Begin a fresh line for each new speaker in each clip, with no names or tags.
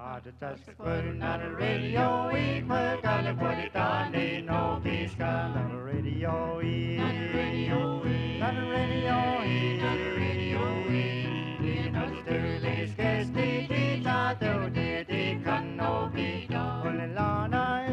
Just putting on the radio, we put on the put it on, ain't no peace on the radio, on the radio, on the radio, on the radio, you know the Sterling sketch, the ta do the can no be done, on the lana,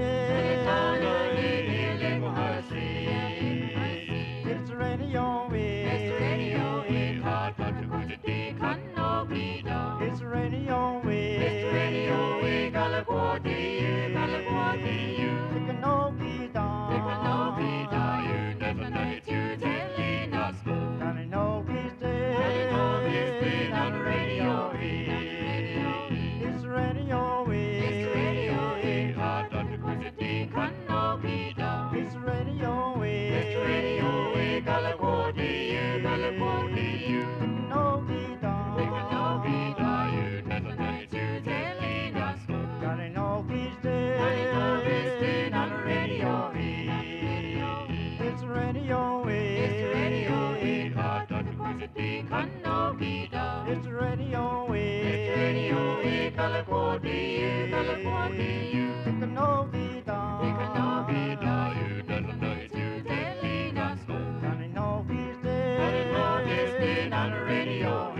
it's the radio, it's the radio, hard but the good the can no be done, it's the radio, it's the radio, we got a body, you can no be done, you never know it, you telling us, gonna know he's dead, on the radio, it's the radio, it's the radio, hard but the good the can no be done, it's the radio, it's the radio, we got a body, you can no be done, you never know it, you telling us, gotta know he's dead, on the radio, it's the radio, it's the radio, hard but the good the can no be done, it's the radio, we got a body, you can no be done, you never know it, you telling us, gotta know he's dead, on the radio.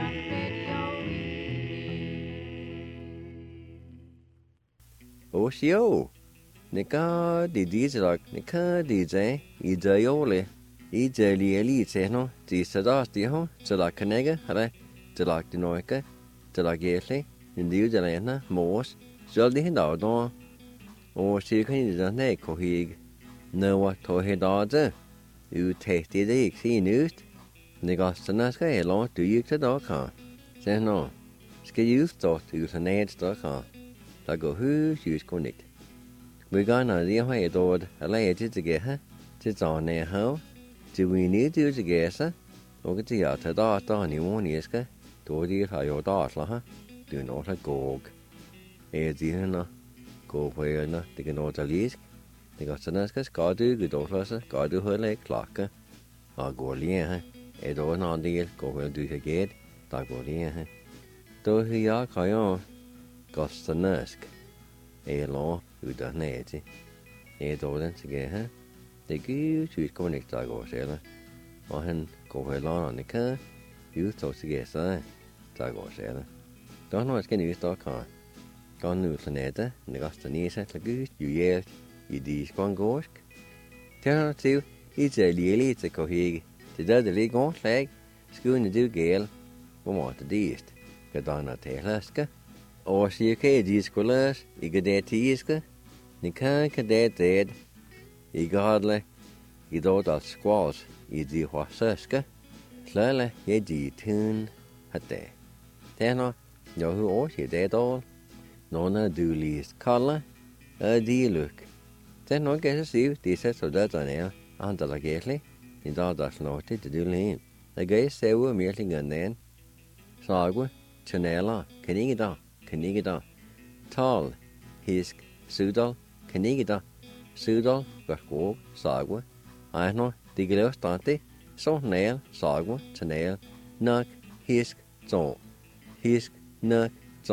Oshio, Nika di Dizak, Nika DJ, Idayole, Idali Elite, di Sadastio, Zela Canega, Hare, Zela Dinoica, Zela Gately, Indu Delena, Morse, Zoldi Hindardon, or she can the neck, Hig, Noah Tohedada, you tasted the sea news, Negostanaska, along to you to Doka. Say no, Ski you thought you an ad Doka. Da go who's use connect. We got an idea why it would allow it to get her. It's on there how. Do we need to use a guesser? Or get the other dot on you one yeska. Do the how your dot la. Do not a gog. Edina go where na they can not a least. They got Sanaskas, God do good officer, God do her leg clocker. Or go lien, Ed on on the go well do her gate. Da go lien. Do he are cayon. Gostanusk, law who does naiti. Dolan together. They give to connect dog or sailor. Or hen go well on the car. You thought to get side. Dog or sailor. Don't know what's going to use dog car. Gone new planeta, and the Gostanisa, the goose, you yelled, you dees gone gorsk. Tell her to, it's a lily, it's a cohig. The other leg on flag, schoon the do gale. We want the deest. Gadana tailhuska. Or she okay, these colors, you get that teaska, you can't get that dead. You godly, you don't have squaws, you do what suska, slowly, you do tune at there. Then, you who or you dead all, none do least color, do look. Then, no get to see this is so that on air, under the gately, you don't have noted to do lean. The guy say we're merely gun then. Sagwa, Chanela, Canigida. Canigida, Tal, Hisk, Sudal, Canigida, Sudal, Gakog, Sagwa, Aino, Digilostante, So Nail, Sagwa, Tanail, Nuk, Hisk, Zon, Hisk, Nuk,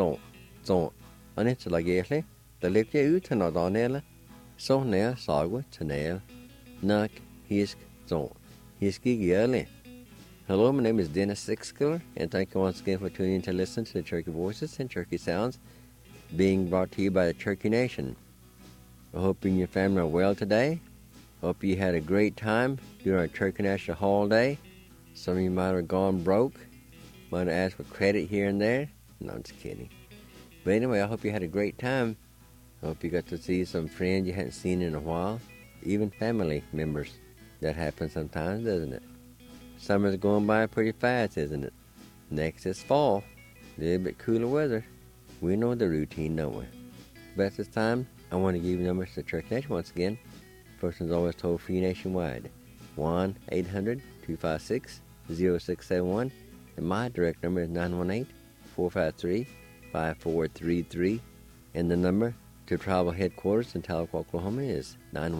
Zon, and it's like Gately, the lip you to not on Ella, So Nail, Sagwa, Tanail, Nuk, Hisk, Zon, Hiski Yearly. Hello, my name is Dennis Sixkiller, and thank you once again for tuning in to listen to the Cherokee Voices and Cherokee Sounds being brought to you by the Cherokee Nation. I hope you and your family are well today. Hope you had a great time during our Cherokee National holiday. Some of you might have gone broke, might have asked for credit here and there. No, I'm just kidding. But anyway, I hope you had a great time. I hope you got to see some friends you hadn't seen in a while, even family members. That happens sometimes, doesn't it? Summer's going by pretty fast, isn't it? Next is fall. A little bit cooler weather. We know the routine, don't we? But at this time, I want to give you numbers to Cherokee Nation once again. First one's always toll free nationwide. 1-800-256-0671. And my direct number is 918-453-5433. And the number to tribal headquarters in Tahlequah, Oklahoma is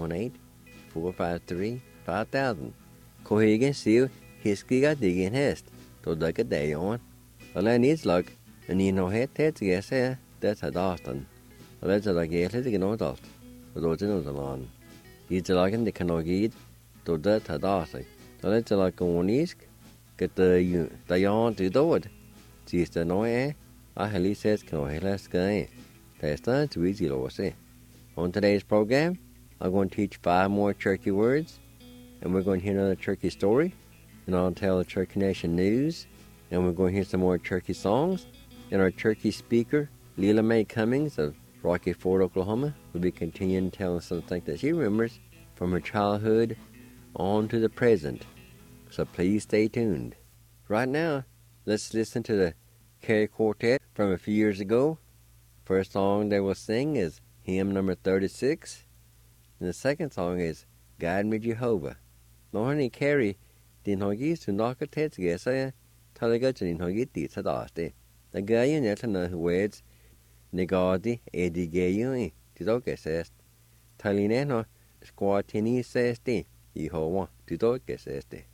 918-453-5000. Cohegan Seal. Hiskiga digging hest, to like a day on. All I needs luck, and you know head to guess det ta dastan. Eller det la gele det no dalt. Do det no dalan. I det la kan det kan ogid do det ta dasai. Eller det la konisk get the yon to do it. Just the no I heli says can hela sky. That's too easy to say. On today's program, I'm going to teach 5 more Cherokee words, and we're going to hear another Cherokee story, and I'll tell the Cherokee Nation news, and we're going to hear some more Cherokee songs, and our Cherokee speaker, Leela Mae Cummings of Rocky Ford, Oklahoma, will be continuing telling us something that she remembers from her childhood on to the present. So please stay tuned. Right now, let's listen to the Carey Quartet from a few years ago. First song they will sing is hymn number 36, and the second song is Guide Me Jehovah. Nå har ni Carey din hogi su naka tetsge sa talaga din hogi ti sa daste. The guy net na words negadi edigeyu ti do ke sest. Taline no squatini sesti Jehovah ti do ke sesti.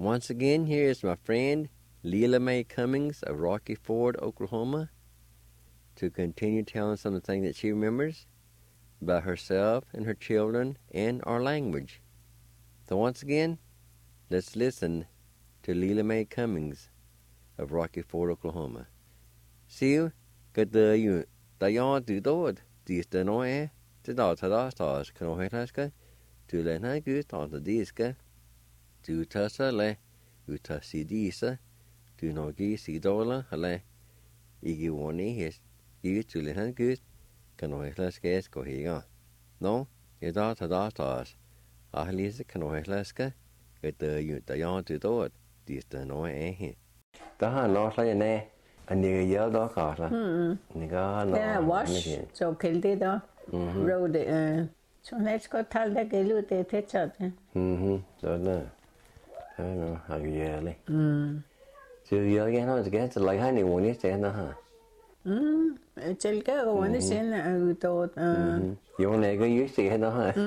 Once again, here is my friend Leela Mae Cummings of Rocky Ford, Oklahoma, to continue telling some of the things that she remembers about herself and her children and our language. So once again, let's listen to Leela Mae Cummings of Rocky Ford, Oklahoma. Siêu, cái tờ yu, ta yon từ tốt, thì tờ nói thế đó thật đó tờ, cái nói hết cái, từ lên hai cứ tờ tờ đi cái, từ thơ sơ lệ, từ thơ xí đi sơ, từ nói cái xí đó là hả ý cái vấn đề hết, ý từ lên hai cứ, cái nói hết cái có gì không? No, cái đó thật đó tờ, lý cái nói hết cái tờ yu ta yon từ tốt, thì tờ nói hết. Đó nó là nè. Anh đi nhớ đó cả là, này có nó.
Thế là wash, cho cái gì đó, rồi để cho nên có thay ra cái lúa để thế chặt.
Đó là, thế nó hay cái gì chứ nhớ cái nó cái lấy hai niệm một thế nó hả?
Chơi cái của nó sẽ là tốt.
Dùng này cái dưới gì nó hả?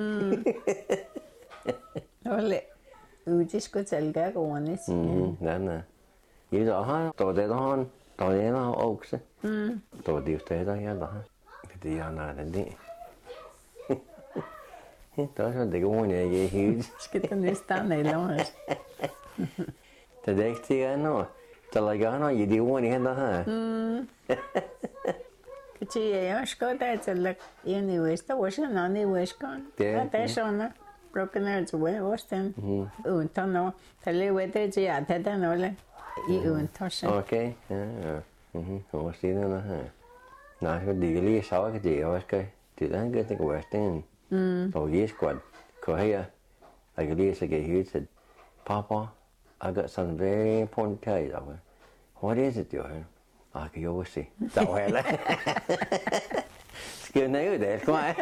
Đó là, chỉ có chơi cái của nó sẽ.
Đó nè, vậy đó ha, tổ thế đó. Tao nhớ nó ốc chứ, tao điều thế đó nhớ đó, cái gì anh nói đấy, tao sao để cái món này vậy hiểu?
Cái tên này sao này lâu rồi?
Thế đấy thì anh nói, tao lại cái nói gì điều món này đó hả?
Cái gì vậy? Có tại sao là anyway, tao vẫn là anyway con, tại sao nó broken hearts way, Austin, tao nói, tao lấy về tới chỉ à, thế tao nói là.
Okay, không xin nữa hả? Nói cái đi cái sáu cái gì đó cái, thì đó cái cái question, rồi yes quad, có hay à? I could use like he said, Papa, I got something very important to tell you. What is it, Johan? I could always see. That way, Skill này để coi.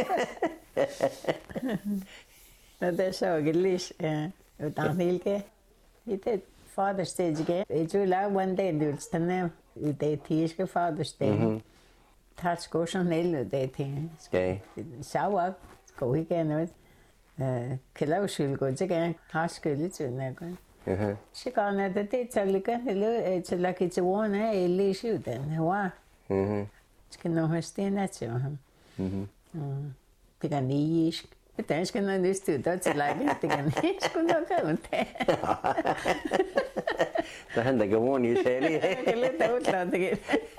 Nó để sao cái list, tao hiểu cái, cái Father's Day cái, chú là one day được tên nào, để thi cái Father's Day, thắt cổ sang này là để thi, sáu ạ, cổ cái nữa, cái lâu xưa cổ chứ cái high school ấy chứ này con, chỉ còn là để chơi cái là chơi là cái chỗ này lý sự đấy, hoa, cái nó hơi stên á chứ, thì cái này Tens que não disse tudo, sei lá, que não conta.
Tähän tekee moni seli.
Kyllä tauttaa tekee.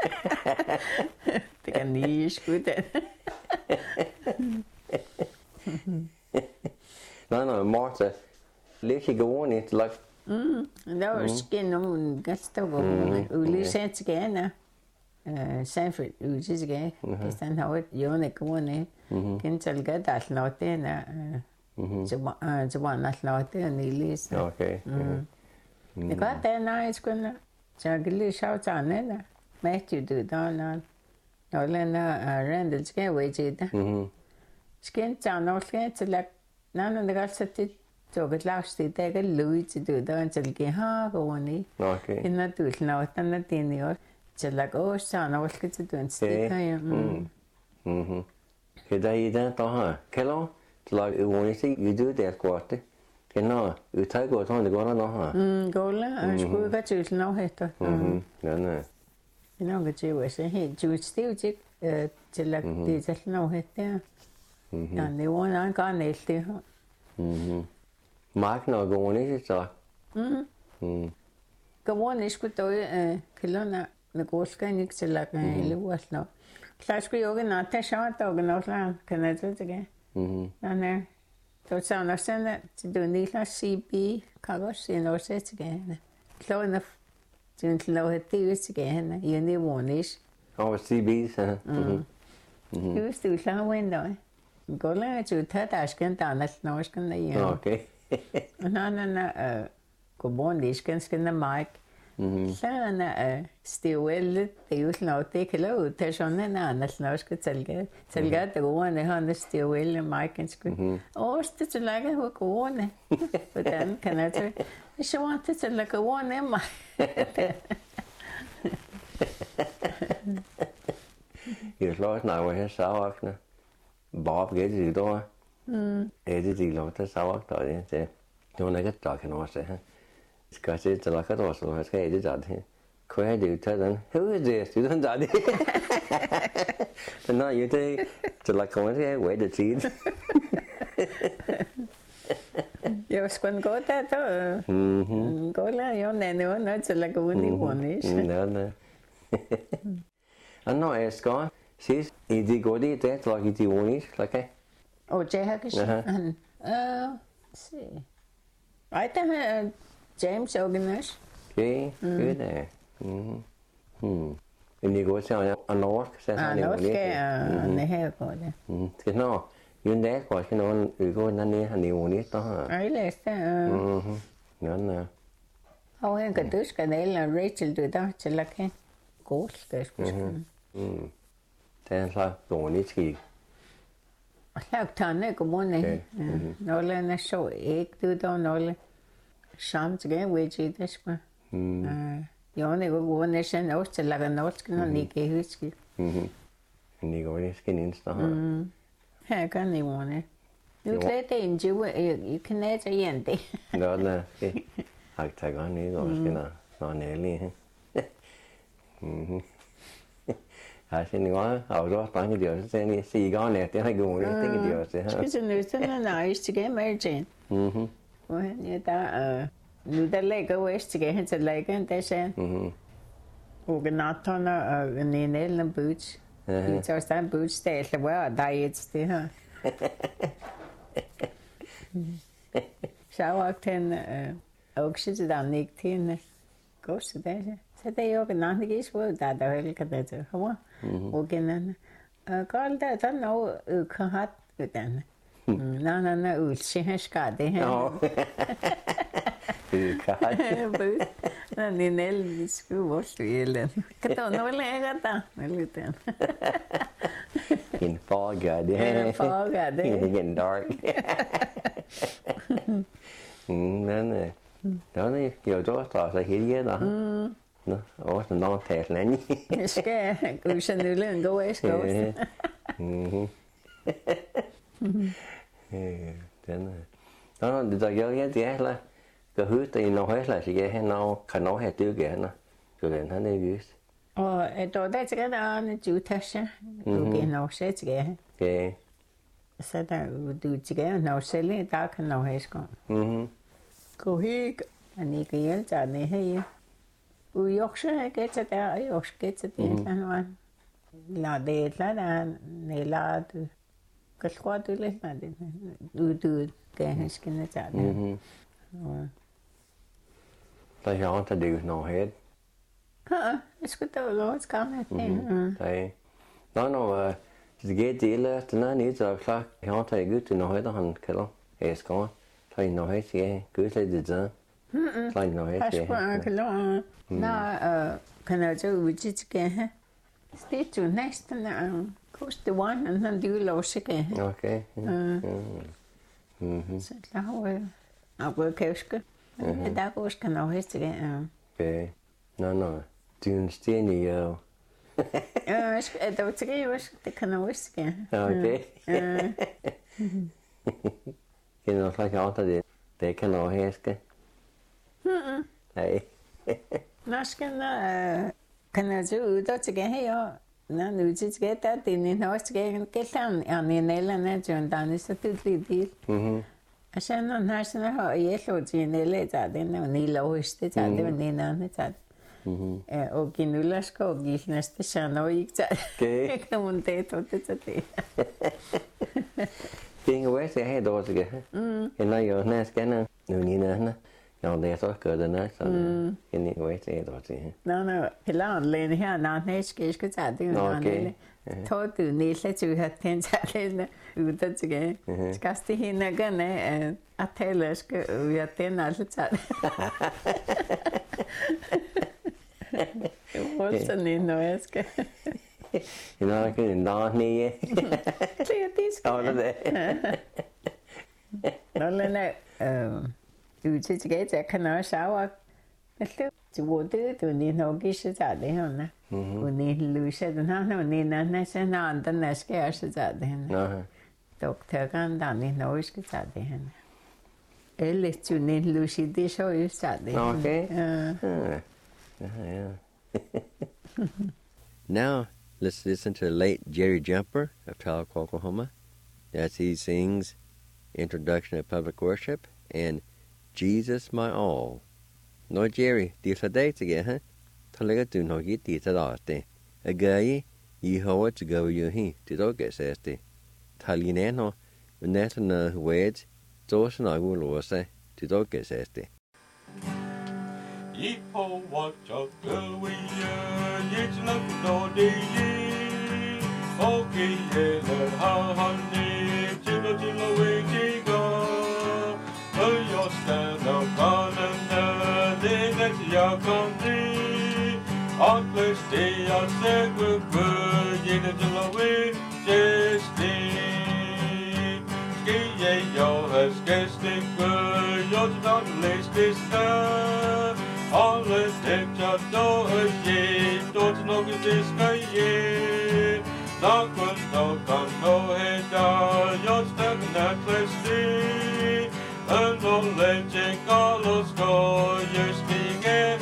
Tekee niin iskuten.
No, Marta, liekki gewoon niet lak.
Nou, skin om gasto go. Uli sentskena. Sanford ujiske. Kistan hawet yone kuone. Kin chalga dalnote na. Jawan dalnote nilis.
Okay.
Det går det nice kunna. Jagli shautsane na. Matthew du dana. Nolena Randallske wejida. Skin chanolke tslak. Nanu nagalsati jogat lausti tega Louis du dan chalge ha goni.
Okay.
Inna tulna tanna tinior. Chalak o chanolke tudun stika ya.
Cái đây đó to hả? Cái đó là ưu muốn gì ưu đẹp quá đấy. Cái nó ưu thái của thằng nó nó hả?
Gọi là school cái chữ nó hết rồi.
Đó nè.
Cái nó cái chữ vậy sẽ hiện chữ still chứ Chalak thì sẽ nó hết đấy. Anh đi muốn ăn cái này thì hả?
Mark nó cũng muốn gì sao?
Cái muốn này cứ tôi cái đó nó có cái nick Chalak này lưu vào nó. Slash cái yoga nó thế sao tao cái nó là cái này thôi chứ cái. Nè. Tôi sao nó sẽ là chỉ được đi là CB các cái gì nó sẽ chứ cái này. Lâu nó chúng lâu hết tiêu chứ cái này. Yên đi muốn đi.
Oh, CBs hả?
Cứ từ sáng bên đó. Có lẽ chú thấy ta sẽ tao nó sẽ này.
Okay.
Nó có bốn đi sẽ nó mic. Sana stiwel tius no tekelo teshone na nasnoske selga te gone han stiwel maikensk oste tslaga ho gone utan kanate shwante tslaga gone ma
Ég slóð nào hết sáu ác nè. Bỏ cái gì đó. Cái gì lo tới sáu ác rồi thế. Cho nên cái trò cái nó sẽ ha. Skal se til at gøre så skal jeg det det. Kunne jeg det tage den? Who is this? Du den det. Men når jeg det til at komme til wait the tid.
Jeg skulle gå der så. Gå la jo nene no til at gå ind i vonis.
Nej. Og når jeg skal sidst i de går det der lag i de vonis, okay?
Og jeg har ikke se. Ej, der har James Ognes.
Okay, good there. Men det går til at norsk, så han
er jo lidt. Det her går det.
Skal nå, jo der går skal nogen gå ind ned han jo lidt der.
Ej, læs det.
Ja.
Og han kan du skal eller Rachel du der til at kan gå skal det
er så dårligt skik.
Og så tanne godmorgen. Nogle er så ikke du der nogle samtidig ved det skal. Jo, det går næsten også til at lage norsk, når det ikke er huske.
Men det går det skal indstå her.
Her kan det jo ne. Du klæder det ind jo, I kan næste igen det.
Nå, nej. Har ikke taget godt ned, og skal når næle. Jeg synes godt, og du har banket det også, så jeg siger godt net, det har ikke gået, det kan de også.
Skal så nu sådan nice til game agent. Og han er der nu der lægger West til han til lægger der sen. Og natterne og nænelle boots. Vi tager stand boots der så var der et det her. Så var den også til den ikke til gå så der. Så det er jo en anden gæst hvor der vel kan det så. Og gennem godt der noget kan have den. Nej, udse skal det her. Nej, Ninel, vi skulle også ville. Kan du nå lægge der? Lidt den.
En farger det.
En farger det.
En dark. Men det jo då så helt der. Nå, også når tager land.
Jeg skal gå så nulle en god æske.
Den nå det der gør jeg det er cái hứa tay nó hết là gì hết nó khả nó hết tiêu kìa nó cho nên hắn ấy biết
og đó der til der er du tasha okay nó sẽ til
okay
så der du til nó selv der kan nó hết skal gå hik anh ikke hjælp til det her og også ikke til der også ikke til det han la det la der nela du kan tror du lidt med det du kan huske det der
der er jo ikke det noget helt
jeg skulle da lov til at det
nej nå det gør det eller den er ikke så klar jeg har taget godt til noget der han kalder jeg skal tage noget helt siger godt lidt det så noget helt
siger kalder nå kan jeg så udgive det det du næsten koste one og han du lov sig
okay
så klar og kæske der går skal noget helt det
okay nå du er en sten i jo
det var til det kan noget ske
okay det er noget slags andet det kan noget hæske nej
nå skal kan jeg så ud og til her nå nu til det der det er noget til gælder en eller anden så det lidt og så når han sådan har jeg slået til en eller der den er en lovhøste der det var en anden der og ginulla skal give næste så ikke der kan man det det
det er jo jeg har dog til det når jeg når skal nu Nina ja det er så godt den er så en jo jeg dog til
nå heller læne her når skal tage det
okay
tog du næste til at tænke lidt ud af til skal det hende gerne at tale skal vi at den altså tage Hvor sådan en når jeg skal
nå kan en dag nede
det er det skal nå Lena du til jeg kan også sige at det du ni nok ikke så det her og ni løse den her og ni næsten anden skal også tage det her doktor kan da ni nok skal tage det her Ellis Junin Lucy de show you Saturday.
Okay. Yeah. Now, let's listen to the late Jerry Jumper of Tahlequah, Oklahoma, as he sings Introduction to Public Worship and Jesus My All. No, Jerry, di sa day sige, ha? Talaga tu no gi di sa daste. Agayi, Yehovah to go you he, to do get seste. Talineno, Netana Weds, Dawson I will also, to do get seste.
Yehovah to go it's not no day. Okay, yeah, honey, Chilo, way to go. Your stand up on and that's your country. On place day, I said goodbye, in the way, just ski, yo, has guessed it, you're not list this time. All the steps are door, ye, don't know this guy, ye. Not good, no, go ahead, you're stuck in that place, and no legend, Carlos, go, you're speaking,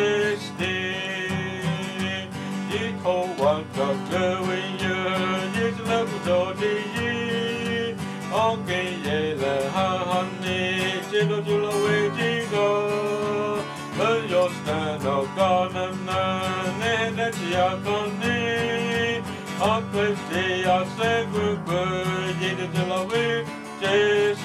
one cup going years left to okay, yeah, honey, Chilo away to go. But your stand of garden and that's your conny. I'll place the I say goodbye, you till away, just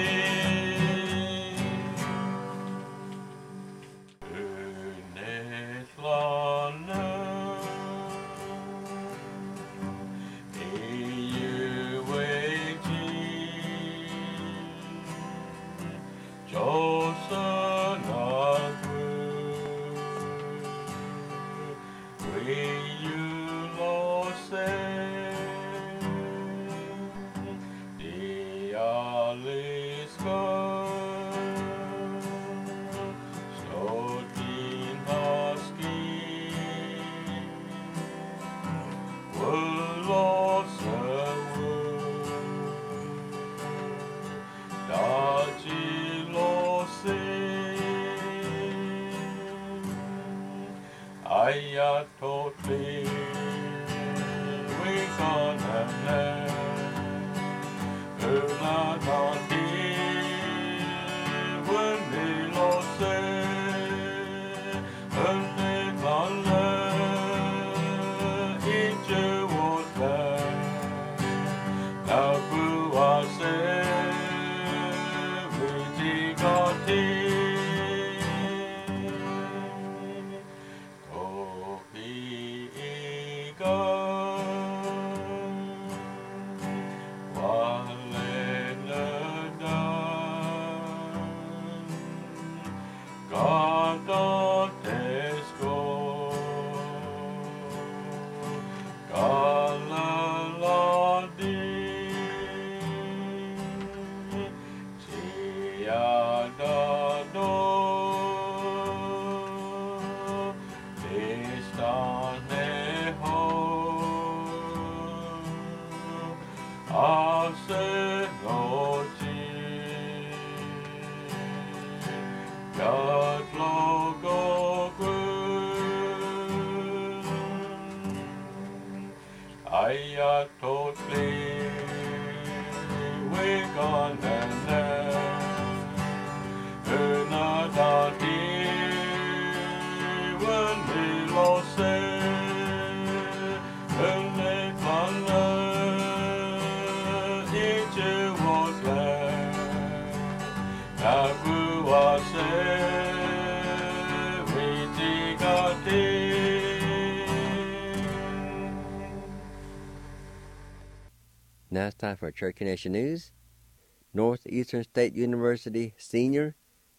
Now it's time for Cherokee Nation News. Northeastern State University senior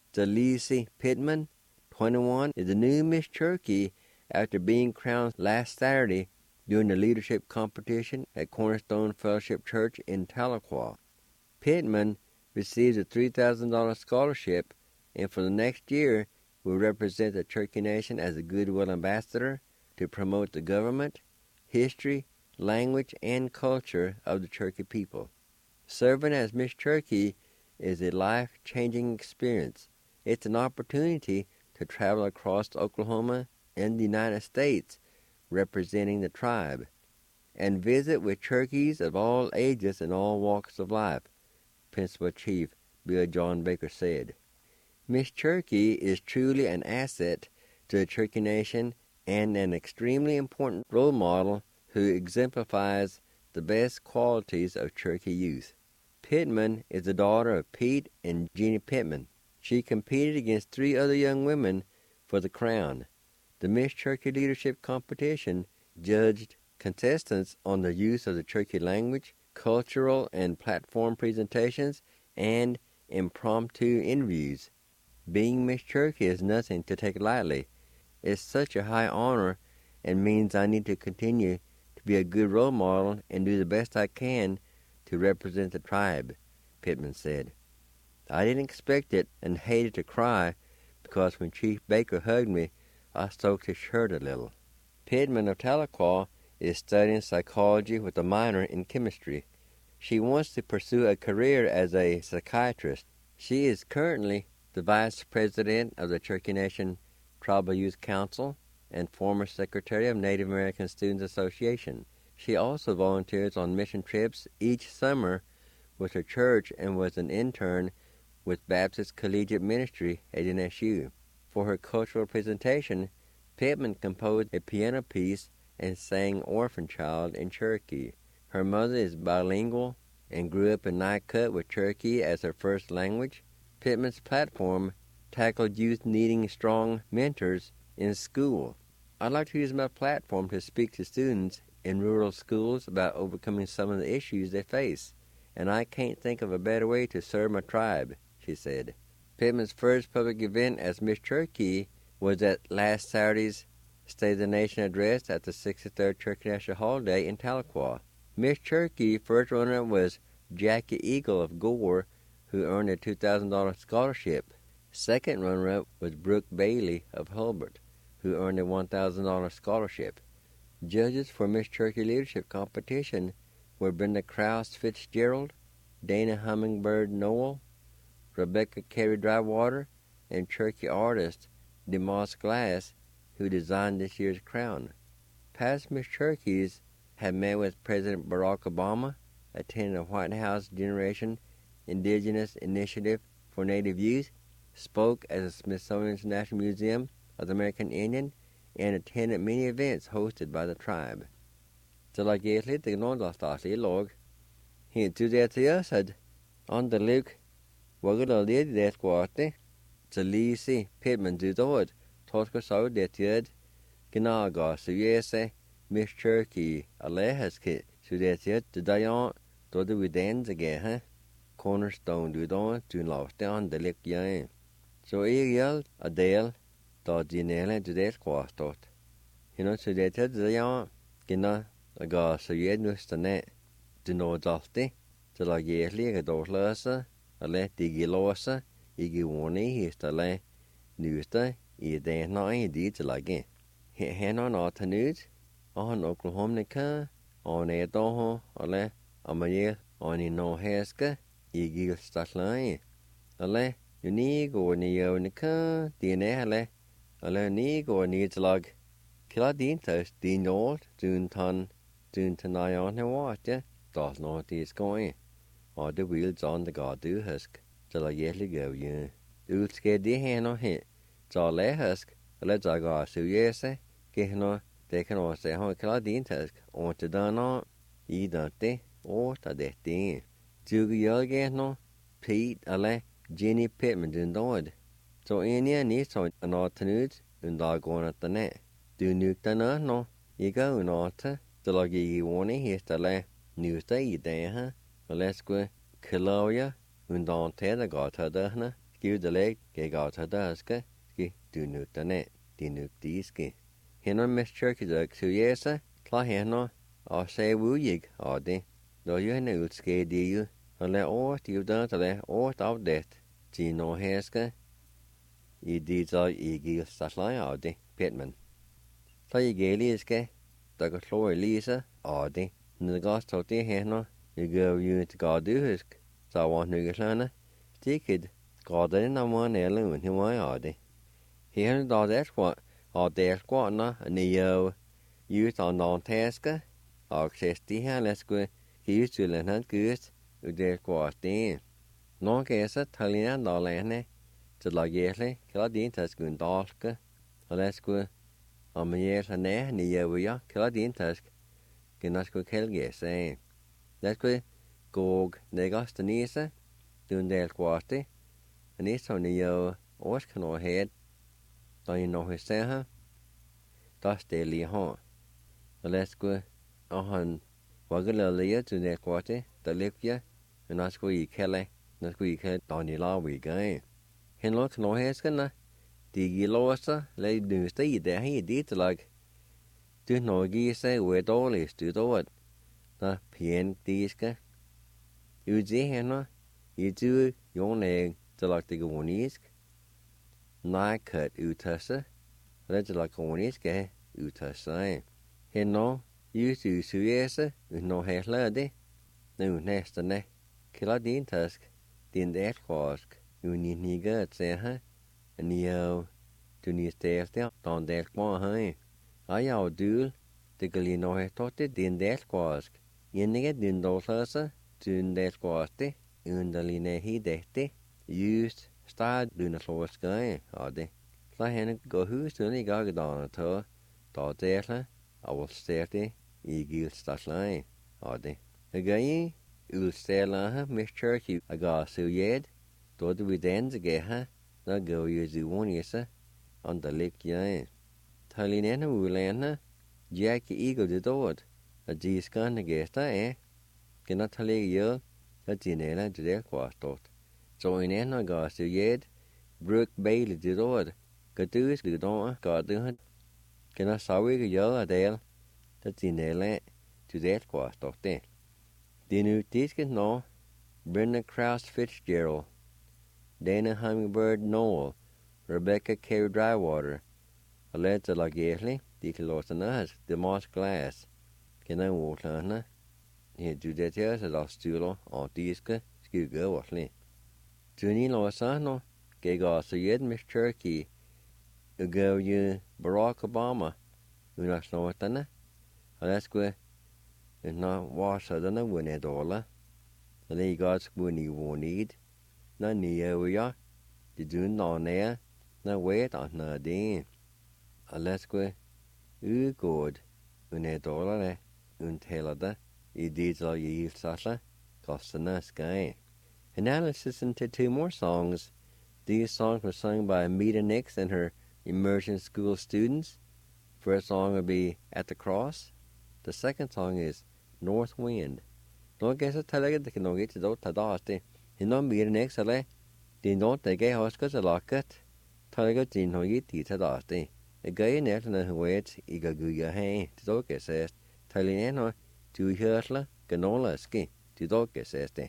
Delisi Pittman, 21, is the new Miss Cherokee after being crowned last Saturday during the leadership competition at Cornerstone Fellowship Church in Tahlequah. Pittman receives a $3,000 scholarship and for the next year will represent the Cherokee Nation as a Goodwill Ambassador to promote the government, history, language, and culture of the Cherokee people. Serving as Miss Cherokee, is a life-changing experience. It's an opportunity to travel across Oklahoma and the United States representing the tribe, and visit with Cherokees of all ages and all walks of life, Principal Chief Bill John Baker said. Miss Cherokee is truly an asset to the Cherokee Nation and an extremely important role model who exemplifies the best qualities of Cherokee youth. Pittman is the daughter of Pete and Jeannie Pittman. She competed against 3 other young women for the crown. The Miss Cherokee Leadership Competition judged contestants on the use of the Cherokee language, cultural and platform presentations, and impromptu interviews. Being Miss Cherokee is nothing to take lightly. It's such a high honor and means I need to continue to be a good role model and do the best I can to represent the tribe, Pittman said. I didn't expect it and hated to cry because when Chief Baker hugged me, I stroked his shirt a little. Pittman of Tahlequah is studying psychology with a minor in chemistry. She wants to pursue a career as a psychiatrist. She is currently the Vice President of the Cherokee Nation Tribal Youth Council and former Secretary of Native American Students Association. She also volunteers on mission trips each summer with her church and was an intern with Baptist Collegiate Ministry at NSU. For her cultural presentation, Pittman composed a piano piece and sang Orphan Child in Cherokee. Her mother is bilingual and grew up in Nyakut with Cherokee as her first language. Pittman's platform tackled youth needing strong mentors in school. I'd like to use my platform to speak to students in rural schools about overcoming some of the issues they face, and I can't think of a better way to serve my tribe, she said. Pittman's first public event as Miss Cherokee was at last Saturday's State of the Nation address at the 63rd Cherokee National Holiday in Tahlequah. Miss Cherokee first runner-up was Jackie Eagle of Gore, who earned a $2,000 scholarship. Second runner-up was Brooke Bailey of Hulbert, who earned a $1,000 scholarship. Judges for Miss Cherokee Leadership Competition were Brenda Krause Fitzgerald, Dana Hummingbird Noel, Rebecca Carey Drywater, and Cherokee artist DeMoss Glass, who designed this year's crown. Past Miss Cherokees have met with President Barack Obama, attended a White House Generation Indigenous Initiative for Native Youth, spoke at the Smithsonian's National Museum of the American Indian, and attended many events hosted by the tribe. Talagétli the Nondastali log, he enthusiasted on the Luke, Wagadali that quarter, Talisi, Pittman do the Tosca saw that yet, Gnaga, so yes, Miss Cherokee, a lehaskit, so that yet the Dion, to the within again, Cornerstone do don, to lost down the lick young. So yelled a dale, thought the nail to that quarter. So that yet the young, Gina, a gas, so yet no stanet, to know dusty, till I get like a daughter, a let the gilosa, igi warning, he's the lay, newster. I det nå I dit til lage. Her nå til nyt, og han Oklahoma nika, og ne doho, alle, og man og ni no heske, I gik statleje. Alle, jo ni går ni jo nika, de ne alle ni går ni til lag. Kila din tøst, din nålt, dun tan nej on her warte, das nå det skoje. Og det vil John the god du husk, til at jævlig gå jo. Udsked det her nå her. Så læhusk, eller så går så jæse, gæhno, det kan også have klar din tøsk, og til denne, I dante, og til dette. Du gør gæhno, Pete, eller Jenny Pittman, den død. Så en ni så en til nyt, en dag går at den Du nykter nå, I går en til, så lager I ordne hest, eller nyster I det her, og lad skue klæde, en dag til der går til denne, skiv det læg, går til dørske, du nykter de nyktiske. Henne Miss Cherokee døg så jæse, klar henne, og se vujig af det. Når jo hende udske de jo, og lad over de uddannet at lade over af det, de når herske, I de så I gik statleje af det, Pittman. Så I gæliske, der kan slå I lise af det, når det går stå det henne, I gør jo til god duhusk, så var nøggeslerne, Ticket got in a one alone in my ode. He had all that what or there squatna and the youth on task or sesti let's go he used to learn how good there squat in. No case at Talian dolane to la yearly, Kiladin task in dark. Let's go on my years and there near we are Kiladin task. Can us go kill guess, eh? Let's go negas the nisa, doing their squatty, and it's on the oars can or head. Don't you know his say her? That's daily home. Let's go on Wagalalia to their squatty, the lip ya, and us go ye kelly, let's go ye kill Donny Law we go. Hen look no heads gonna. The losa lay do stay there he did like. Do no geese say where dollies to do it. The pien diska. You see henna, you do your name to like the gonisk. Na cut utassa, let's like goniska utassa. Henno, you do suesa, with no hair lady. No nest and ne. Kiladin tusk, din that quask. You need nigga say her, and you do need stay there, don't that one, hey. I all do, the galino has taught it in that quask. You nigga din dolasa, dun that quasti, and the line he dette, used, start doing a slow sky, are they? La hen go who's doing a gag down at her, dot there, I will stay there, ye gilt that line, are they? Again, you'll stay la, Miss Churchy, I got so yet. Då vi den geha na go you the one yesa on the lake ya. Talinena ulena Jack eagle the dot a G scan gesta cannot tell you a dinela to their quastot. So in ena gas yet Brook Bailey the dot Gadus the don got the cannot sorry yo a dale the dinela to their quastot. The new tisket no Brenda Krause Fitzgerald. Dana Hummingbird Noel, Rebecca Carey Drywater, Aletta Lagerli, Dickelotanas, the Moss Glass, Kena Watlana, he do that here as a stulo, or diska, skuga watly. Juni Losano, Gaga Sayed Miss Turkey, go you Barack Obama, Unas Nortana, Alaska, and not wash a dana win a dollar, the lay God's winnie won't need. Na nia we are, the dune on there, na wait on na din. Alaska, good, une dollar, telada, deeds all ye sasha, costina sky. And now let's listen to two more songs. These songs were sung by Meta Nix and her immersion school students. First song will be At the Cross. The second song is North Wind. Don't guess a telegram that can get to those tadaste. Hinno Meta Nix ale, din don't they get hoskas a locket. Talaga din ho ye tita daste. A guy in there and wait, igaguya hay, to dog says, Taliano, to hersla, ganola ski, to dog says they.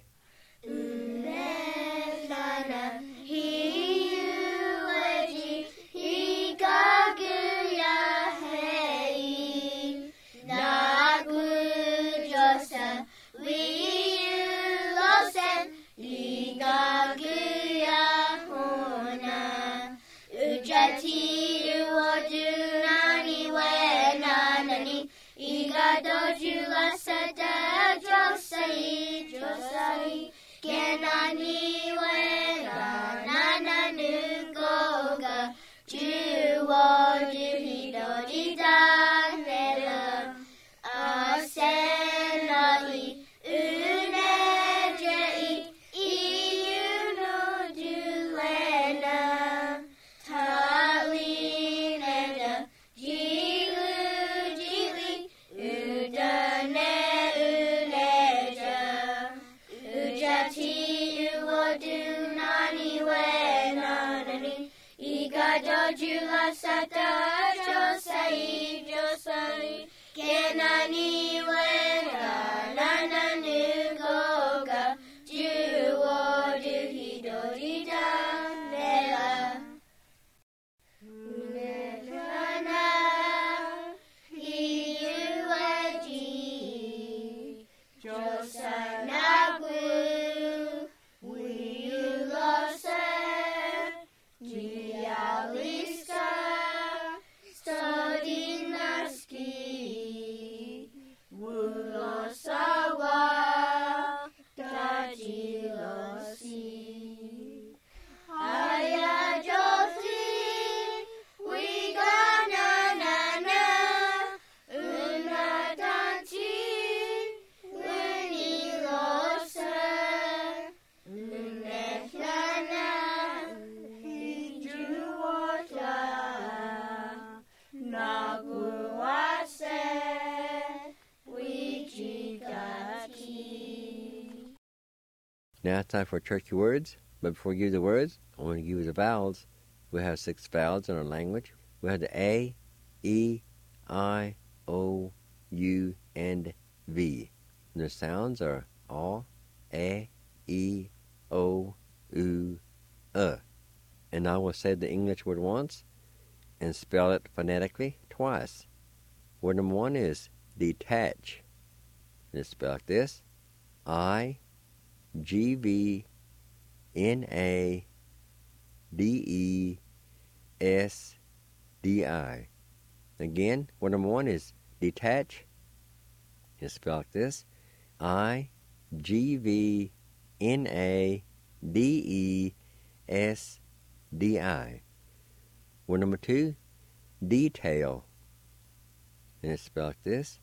Now it's time for Turkey words. But before we give you the words, I want to give you the vowels. We have 6 vowels in our language. We have the A, E, I, O, U, and V. And the sounds are A, E, O, U, And I will say the English word once and spell it phonetically twice. Word number 1 is detach. And it's spelled like this: IGVNADESDI. Again, word number 1 is detach. It's spelled like this: IGVNADESDI. Word number 2, detail. And it's spelled like this: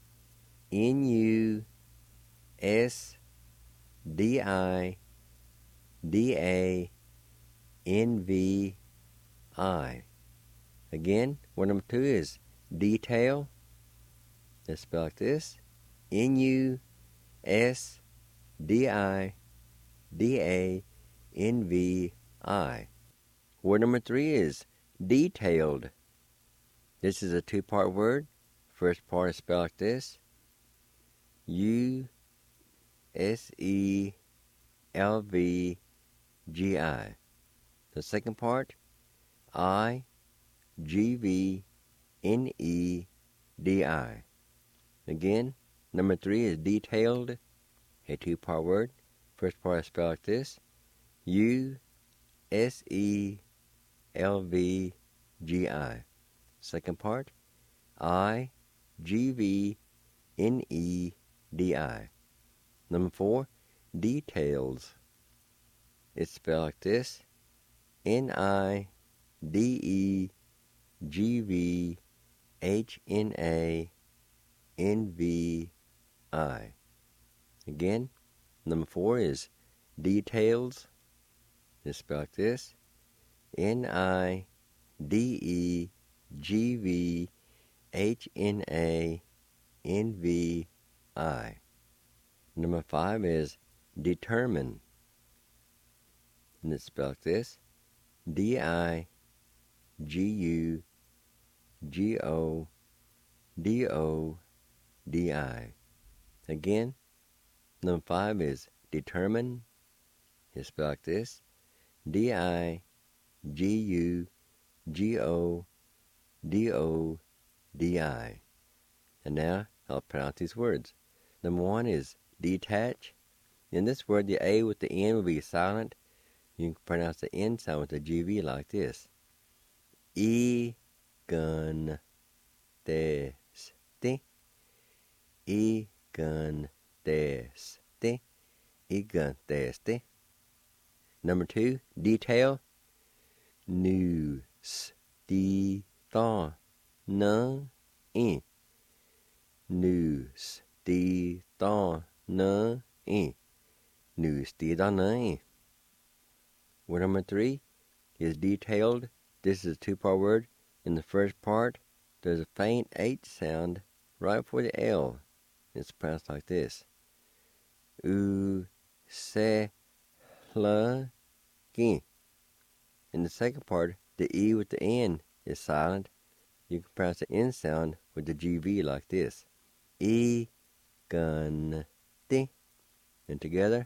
NUSDIDANVI. Again, word number 2 is detail. It's spelled like this: NUSDIDANVI. Word number 3 is detailed. This is a 2-part word. First part is spelled like this: USELVGI. The second part, IGVNEDI. Again, number 3 is detailed, a 2-part word. First part is spelled like this: USELVGI. Second part, IGVNEDI. Number 4, details. It's spelled like this: NIDEGVHNANVI. Again, number 4 is details. It's spelled like this: NIDEGVHNANVI. Number 5 is determine. And it's spelled like this: DIGUGODODI. Again, number 5 is determine. It's spelled like this: DIGUGODODI. And now I'll pronounce these words. Number 1 is detach. In this word, the A with the N will be silent. You can pronounce the N sound with the GV like this: Egantesti. Egantesti. Egantesti. Number 2, detail. Nustithani. Nustithani. Nustithani. Word number 3 is detailed. This is a 2-part word. In the first part, there's a faint H sound right before the L. It's pronounced like this: Uselagi. In the second part, the E with the N is silent. You can pronounce the N sound with the GV like this: Eganti. And together,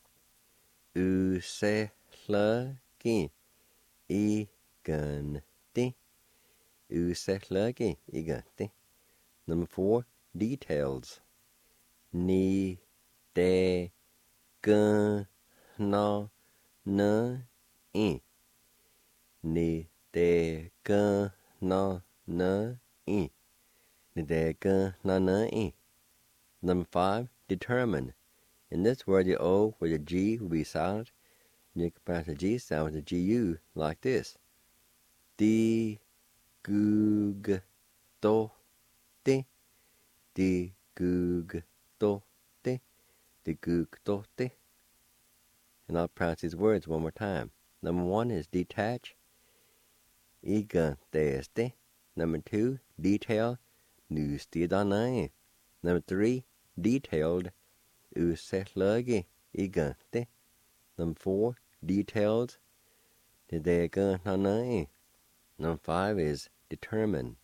Uselagi. Eganti. Uselagi. Eganti. Number 4, details. Ni de gun no na in. Ni de gun no na in. Ni de gun no na in. Number 5, determine. In this word, the O with the G will be silent. You can pronounce the G sound with the GU like this: Di gug to te. Di gug to te. Di gug to te. And I'll pronounce these words one more time. Number 1 is detach. Egantesti. Number 2, detail. Nustithani. Number 3, detailed. Uselagi. Eganti. Number 4, detailed. Number 5 is determined.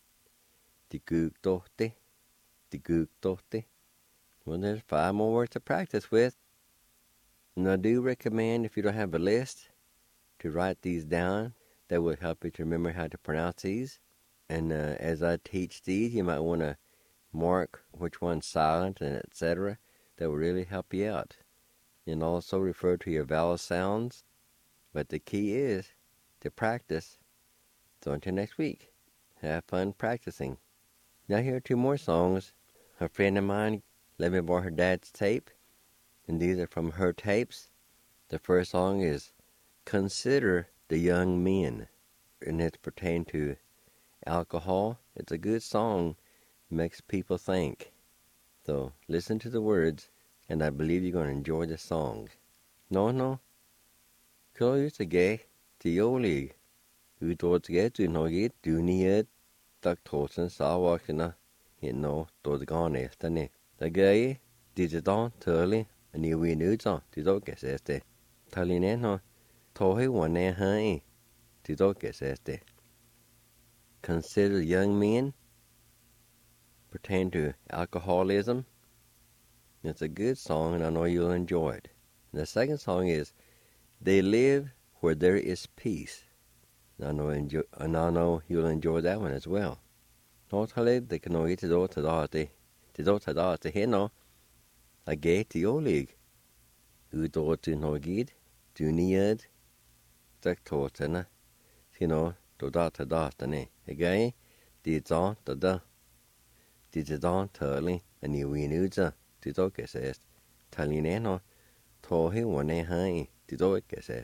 Well, there's 5 more words to practice with. And I do recommend, if you don't have a list, to write these down. That will help you to remember how to pronounce these. And as I teach these, you might want to mark which one's silent and etc. That will really help you out. And also refer to your vowel sounds. But the key is to practice. So until next week, have fun practicing. Now here are 2 more songs. A friend of mine let me borrow her dad's tape. And these are from her tapes. The first song is Consider the Young Men. And it's pertained to alcohol. It's a good song. Makes people think. So listen to the words, and I believe you're going to enjoy the song. No. Kloyutage, Tioli. Udorge, do no get, do near, Duck Torsen, Sawakina, Dodgane efter ni. The gay, digital, turly, and you win utan, Tidokas este. Talineno, Tohe one ne hai, Tidokas este. Consider young men pertain to alcoholism. It's a good song, and I know you'll enjoy it. And the second song is They Live Where There Is Peace. And I know you'll enjoy that one as well. Notale de canoe to do to heno a gate to your league. Who do to no gid, do need, duck tortana, to ne. Again, did on the did on turling, and you win uza, did okay says. Talineno, tohi one high, did okay says.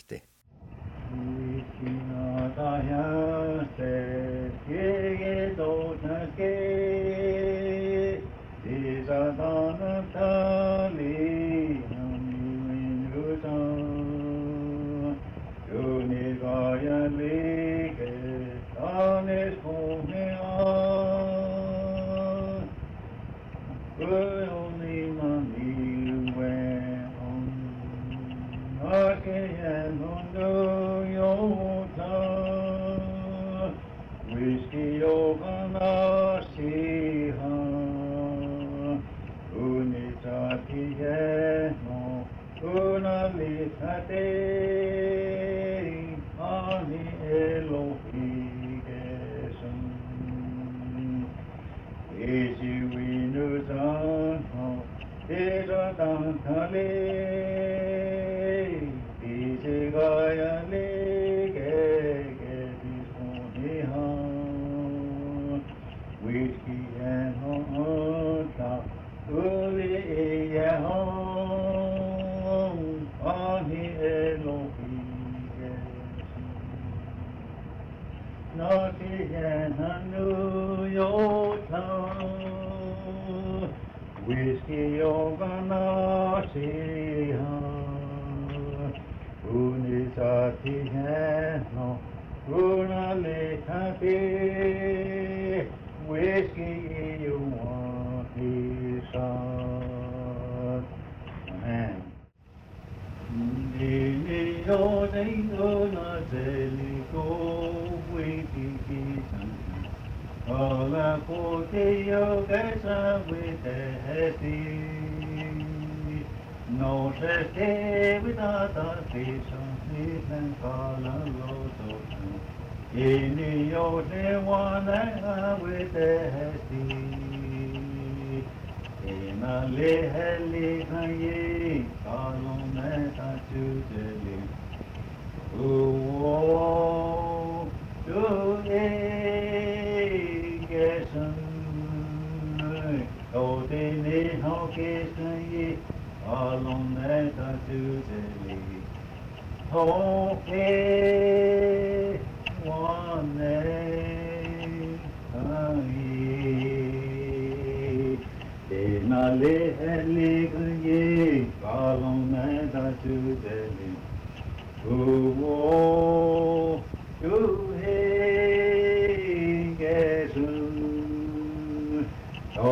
Whiskey Oganasi, Unisati Hano, Unalekati, Whiskey you want his son. Amen. Dino na zeliko, Wiki Ola kote yogesa with a happy. No sheste without a station, sleep and call a lot of time. In your one with a happy. In a leheli haye, call on that to the lip. Oh, to Odini Hokisayi, Aloneta Tuzeli, Hoke One Denale Heligaye, Aloneta Tuzeli, Uwo,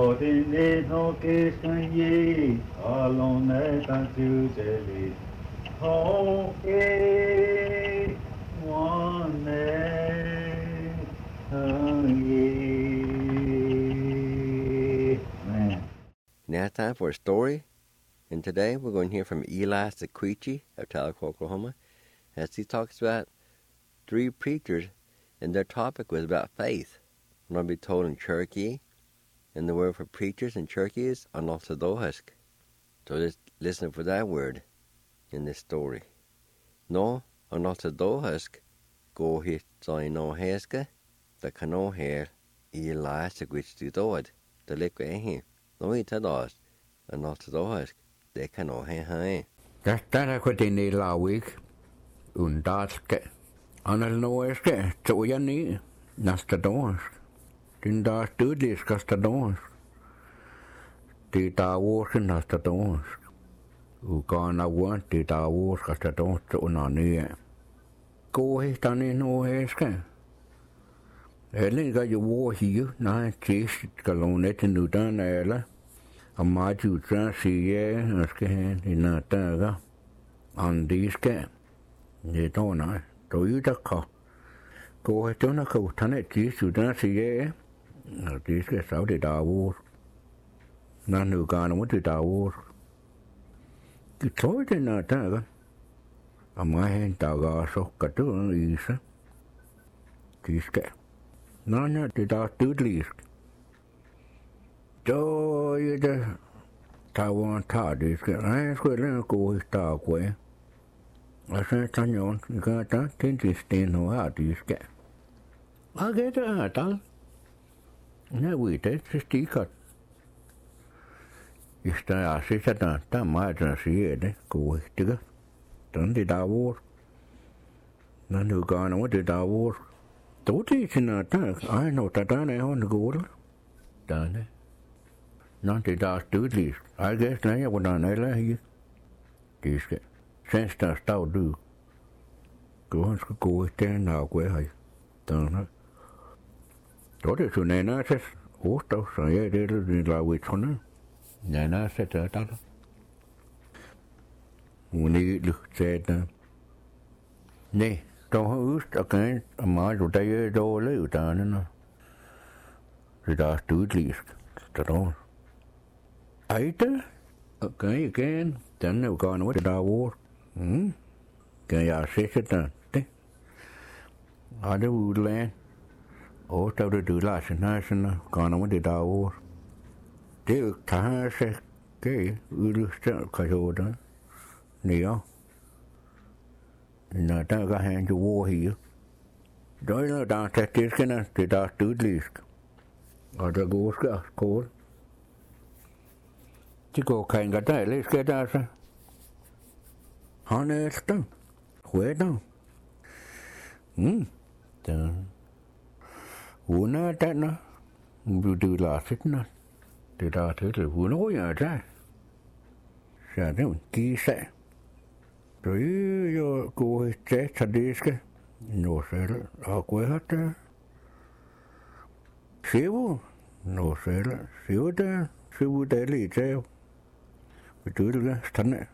Odine no kisanye, alone ta tuzeli. Oh, hey, one man.
Now it's time for a story. And today we're going to hear from Eli Sequici of Tahlequah, Oklahoma, as he talks about 3 preachers, and their topic was about faith. I'm going to be told in Cherokee, and the word for preachers in Cherokee is Anosadohask. So just listen for that word in this story. No, Anosadohask, go hit Zai no Heska, the Kano Hair, Eli Sequici Doad, the liquid here. No, it's a loss, Anosadohask, the Kano Hair.
Tästä kuitenkin lauik undaaske. Anel noeske tujani nasta doos. Tindaas tyyliskasta doos. Tiitaa vuosin nasta doos. Ukana vuon tiitaa vuoskasta doos unanie. Kuuhistani noeske. Elinkä jo vuosi näin tiisit kalonetin nutan äällä. Amma juutsan sige askehen ina taga andiske ne tona toyutaka ko hetona ko tane ti juutsan sige diske saudi dawo nanu kana mutu dawo ki toite na taga amma hen taga so katu isa diske nana ti da tudlisk Tôi đã thao thả đi cái ai cái là cô ta quay, ở trên thanh nhon cái ta thiên chỉ tiền hoa đi cái, à cái đó ta, nè vì thế chỉ tí cật, istana sẽ ta mai ra gì đấy cô chứ cái, tận đi đào vô, nên được cái nó đi đào vô, tối thì xin ta ai nói ta này hơn cô đó, ta này. Non ti taas tyyliis. Aikees näin kun näin lähi. Kiiske. Sen sitä staudu. Kuhan ska kuihteen naukue hai. Tänä. Todi sun ei näe ses uustaussa. Ei teillä niin lauitsona. Näin näe se täällä. Muni lyhtseetä. Niin. Tuohon ystä käin. Maaju teijä tuo löytään. Se taas tyyliis. Tätä Aita, cái chẳng nào còn nói đào vô, cái nhà sẽ ta, thế, ở đâu lên, ở đâu để đưa lại xin còn nói đào vô, thế thà sẽ cái sẽ khai hồ đó, nhiều, là ta có hàng cho vô hiểu, đó là ta sẽ tiếp cái này thì ta tự lý, ở đâu có cái chỉ có cái cái này lấy cái đó sao? Họ nói đó, khỏe đó. Đó. Uống nó chết nó, từ là thích nó, từ đó thứ là uống nó nhà ra. Sao thế mình kỹ sẽ, rồi giờ cô chết thật đi cái, nó sẽ ở quê hết á. Xíu, nó sẽ là xíu đó, xíu để lì treo. Itu juga stane.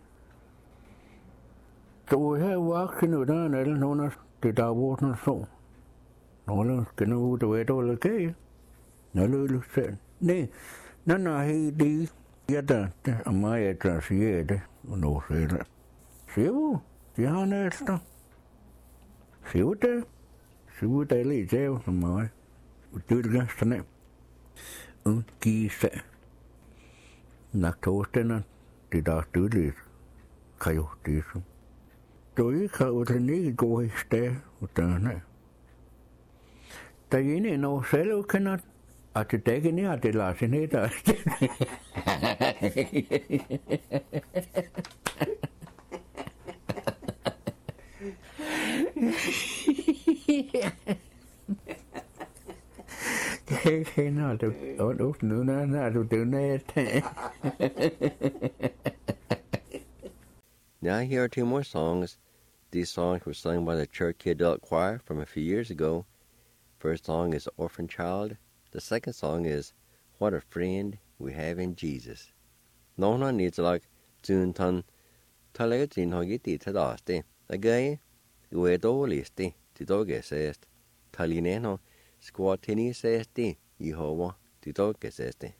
Tôi hay quá khi nữa đó này nó từ đầu vô nó sổ, nó là cái nó từ về đâu là cái, nó lưu sẽ nè, nó hay đi, giờ đó, mai ra xíu đấy, nó sẽ là xíu, chỉ hai này đó, xíu đấy lấy treo mà, tôi juga stane, kỹ sẽ, nạc thô tên thì đã tự lý khai hữu tí xuống. Tôi khai hữu thế này cô hãy stê hữu tờ này. Tại vì này nó sẽ lưu khá nát. À thì tế cái này à thì là xin hết à. Cái nào được ở đốt nữa nó được từ nét.
Now here are 2 more songs. These songs were sung by the Cherokee Adult Choir from a few years ago. First song is Orphan Child. The second song is What a Friend We Have in Jesus. No one needs like Tun Tun Talega tin hogi ti tadasti. Agay, uedo listi, tidoge seest. Talineno, squatini seesti, Jehovah, tidoge seesti.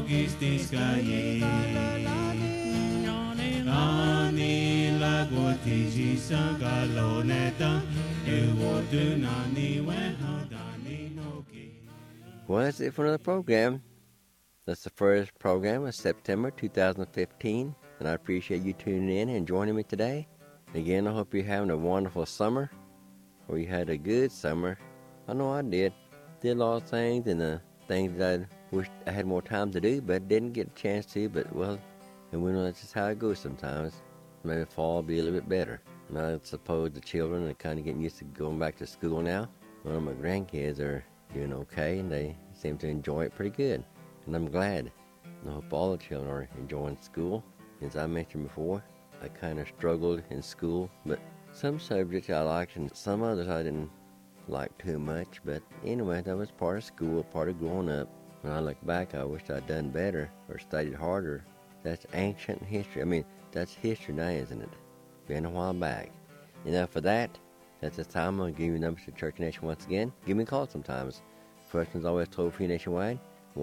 Well, that's it for another program. That's the first program of September 2015, and I appreciate you tuning in and joining me today. Again, I hope you're having a wonderful summer, or you had a good summer. I know I did. Did a lot of things, and the things that I wished I had more time to do, but didn't get a chance to, but well, and we know that's just how it goes sometimes. Maybe fall will be a little bit better. And I suppose the children are kind of getting used to going back to school now. One of my grandkids are doing okay, and they seem to enjoy it pretty good. And I'm glad. I hope all the children are enjoying school. As I mentioned before, I kind of struggled in school, but some subjects I liked and some others I didn't like too much. But anyway, that was part of school, part of growing up. When I look back, I wish I'd done better or studied harder. That's ancient history. I mean, that's history now, isn't it? Been a while back. Enough of that. That's the time. I'm going to give you numbers to Church Nation once again. Give me a call sometimes. First one's always toll-free nationwide.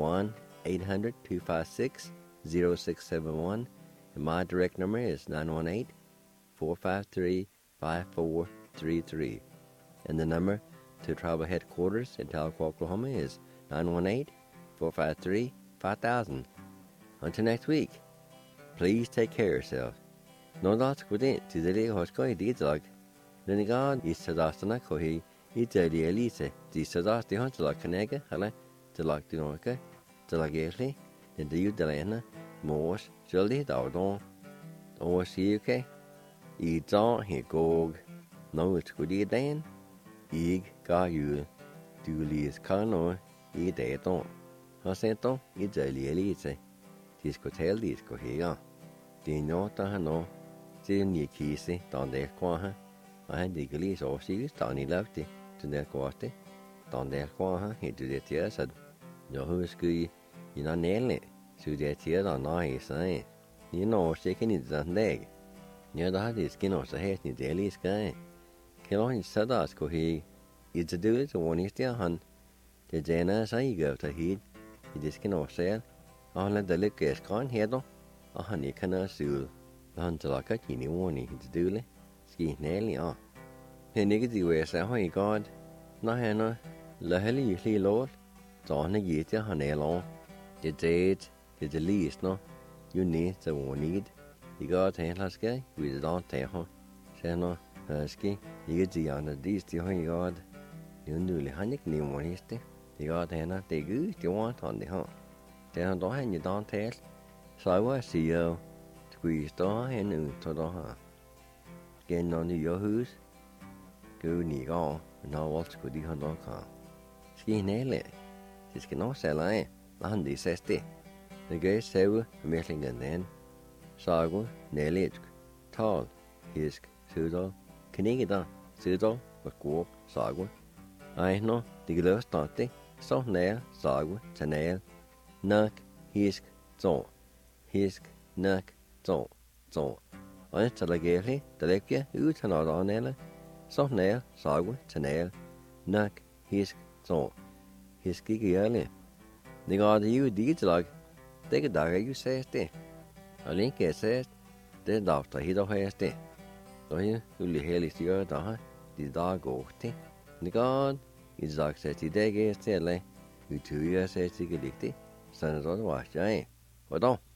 1-800-256-0671. And my direct number is 918-453-5433. And the number to tribal headquarters in Tahlequah, Oklahoma is 918-453-5000. Until next week, please take care of yourself. No lots within to the day hoskoi dizog. Then God is sadastana kohi, Italy elise, the sadasti huntla canega, hala, the lock the norca, the lagerly, and the Udalena, Morse, Jolly Dardon, or see okay? Eats on he gog. No, it's good dan. Ig ga you, dulis cano, e daton. Hasento, Italy elise. Disco tell disco here. The nota hano, the new kisi, down there quaha. I had the glees or seas, Tony loved it, to their quarter. Down there quaha, he to the tears said, no, who's good, you know, nail it. So the tears are nice, eh? You know, shaking it on leg. Near the hard skin of the head in the daily sky. Kill on his sadas, co he. It's a do it, one is their hunt. The Jana say go to heat. It is skin of sail. I'll let the liquor is gone here, though. A honey canna soul. The hunter like a teeny warning, it's dooley. Ski nearly on. He nigger wears a high guard. No henna. La helly usually lord. Dawn a year, honey along. The date is the least, no. You need the one need. You got a last guy with the don't tell her. Say no, ski. You get the honor these the high guard. You newly honey new one is the. You got henna, they good, you want on the hunt. Then don't hand you don't tell. So I was see you. Squeeze door and to the hunt. Getting on the your house. Go near on, and now what's good you hunt on car. Ski nail it. This can all sell I. Landy says the gay sewer, milling and then. Sago, nail it. Tall, hisk, pseudo, Canigida, pseudo, but go, sago. I know the glow starting, so nail, sago, to nail. Nuck, hisk, zo. Hisk, nuck, zo. I tell a gaily, the lepia, ut and on nail. So nail, sago, to nail. Nuck, hisk, zo. Hiski early. The God you did like, take a dog you says the. A link says, the doctor he don't has the. So you will hear is your dog, the dog go. The God is like says the day is still, you 2 years says he get it. Son of the wash, eh? What on?